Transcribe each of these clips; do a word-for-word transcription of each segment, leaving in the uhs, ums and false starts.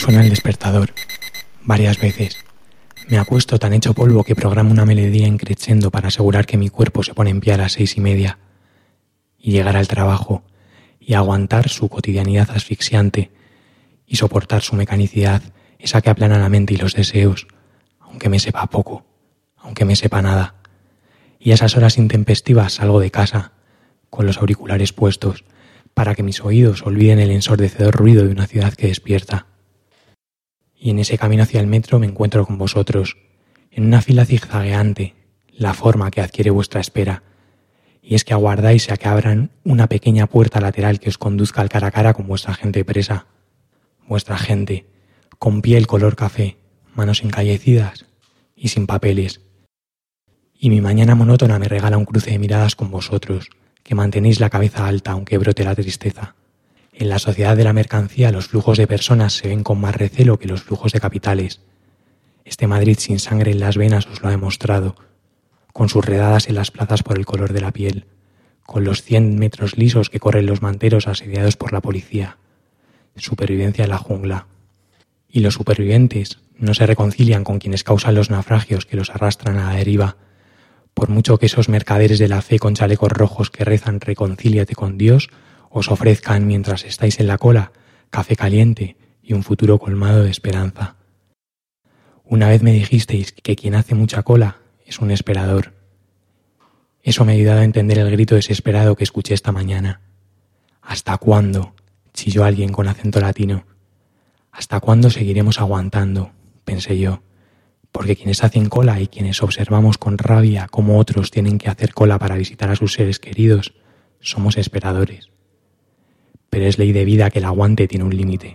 Suena el despertador, varias veces. Me acuesto tan hecho polvo que programo una melodía increciendo para asegurar que mi cuerpo se pone en pie a las seis y media. Y llegar al trabajo y aguantar su cotidianidad asfixiante y soportar su mecanicidad, esa que aplana la mente y los deseos, aunque me sepa poco, aunque me sepa nada. Y a esas horas intempestivas salgo de casa, con los auriculares puestos, para que mis oídos olviden el ensordecedor ruido de una ciudad que despierta. Y en ese camino hacia el metro me encuentro con vosotros, en una fila zigzagueante, la forma que adquiere vuestra espera, y es que aguardáis a que abran una pequeña puerta lateral que os conduzca al cara a cara con vuestra gente presa. Vuestra gente, con piel color café, manos encallecidas y sin papeles. Y mi mañana monótona me regala un cruce de miradas con vosotros, que mantenéis la cabeza alta aunque brote la tristeza. En la sociedad de la mercancía los flujos de personas se ven con más recelo que los flujos de capitales. Este Madrid sin sangre en las venas os lo ha demostrado, con sus redadas en las plazas por el color de la piel, con los cien metros lisos que corren los manteros asediados por la policía. Supervivencia en la jungla. Y los supervivientes no se reconcilian con quienes causan los naufragios que los arrastran a la deriva, por mucho que esos mercaderes de la fe con chalecos rojos que rezan reconcíliate con Dios os ofrezcan mientras estáis en la cola café caliente y un futuro colmado de esperanza. Una vez me dijisteis que quien hace mucha cola es un esperador. Eso me ha ayudado a entender el grito desesperado que escuché esta mañana. ¿Hasta cuándo?, chilló alguien con acento latino. ¿Hasta cuándo seguiremos aguantando?, pensé yo, porque quienes hacen cola y quienes observamos con rabia cómo otros tienen que hacer cola para visitar a sus seres queridos, somos esperadores. Pero es ley de vida que el aguante tiene un límite.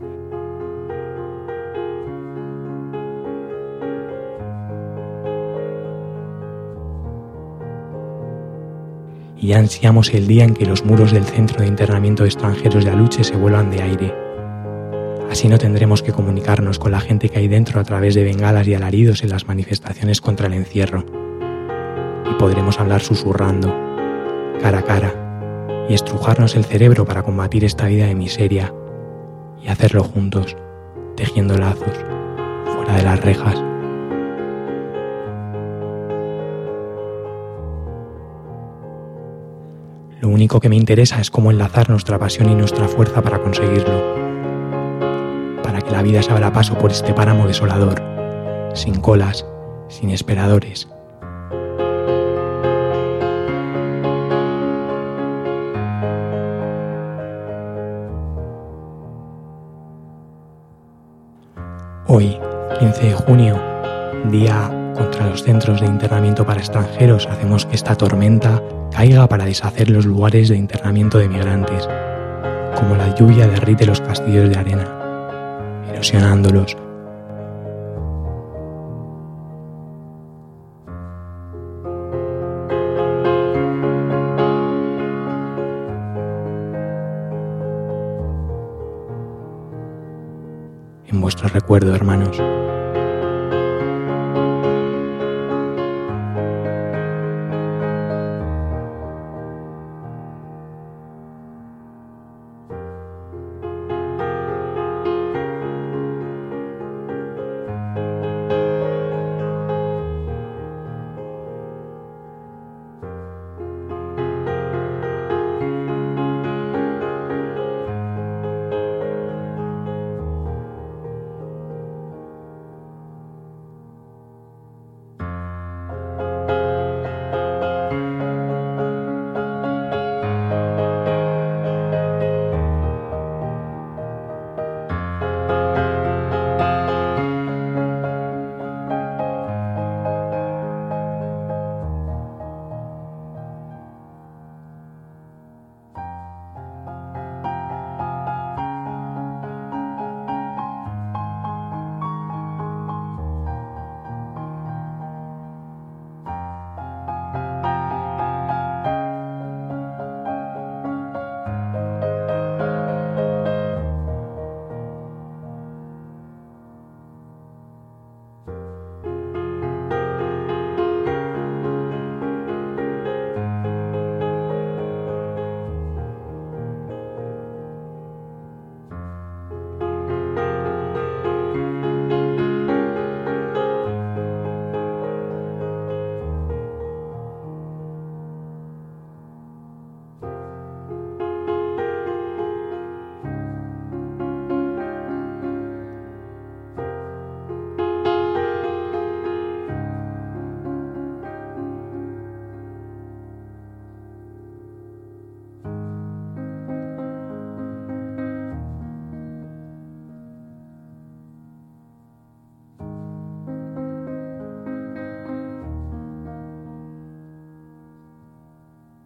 Y ya ansiamos el día en que los muros del Centro de Internamiento de Extranjeros de Aluche se vuelvan de aire. Así no tendremos que comunicarnos con la gente que hay dentro a través de bengalas y alaridos en las manifestaciones contra el encierro. Y podremos hablar susurrando, cara a cara, y estrujarnos el cerebro para combatir esta vida de miseria, y hacerlo juntos, tejiendo lazos, fuera de las rejas. Lo único que me interesa es cómo enlazar nuestra pasión y nuestra fuerza para conseguirlo, para que la vida se abra paso por este páramo desolador, sin colas, sin esperadores. Hoy, quince de junio, día contra los centros de internamiento para extranjeros, hacemos que esta tormenta caiga para deshacer los lugares de internamiento de migrantes, como la lluvia derrite los castillos de arena, erosionándolos. En vuestro recuerdo, hermanos.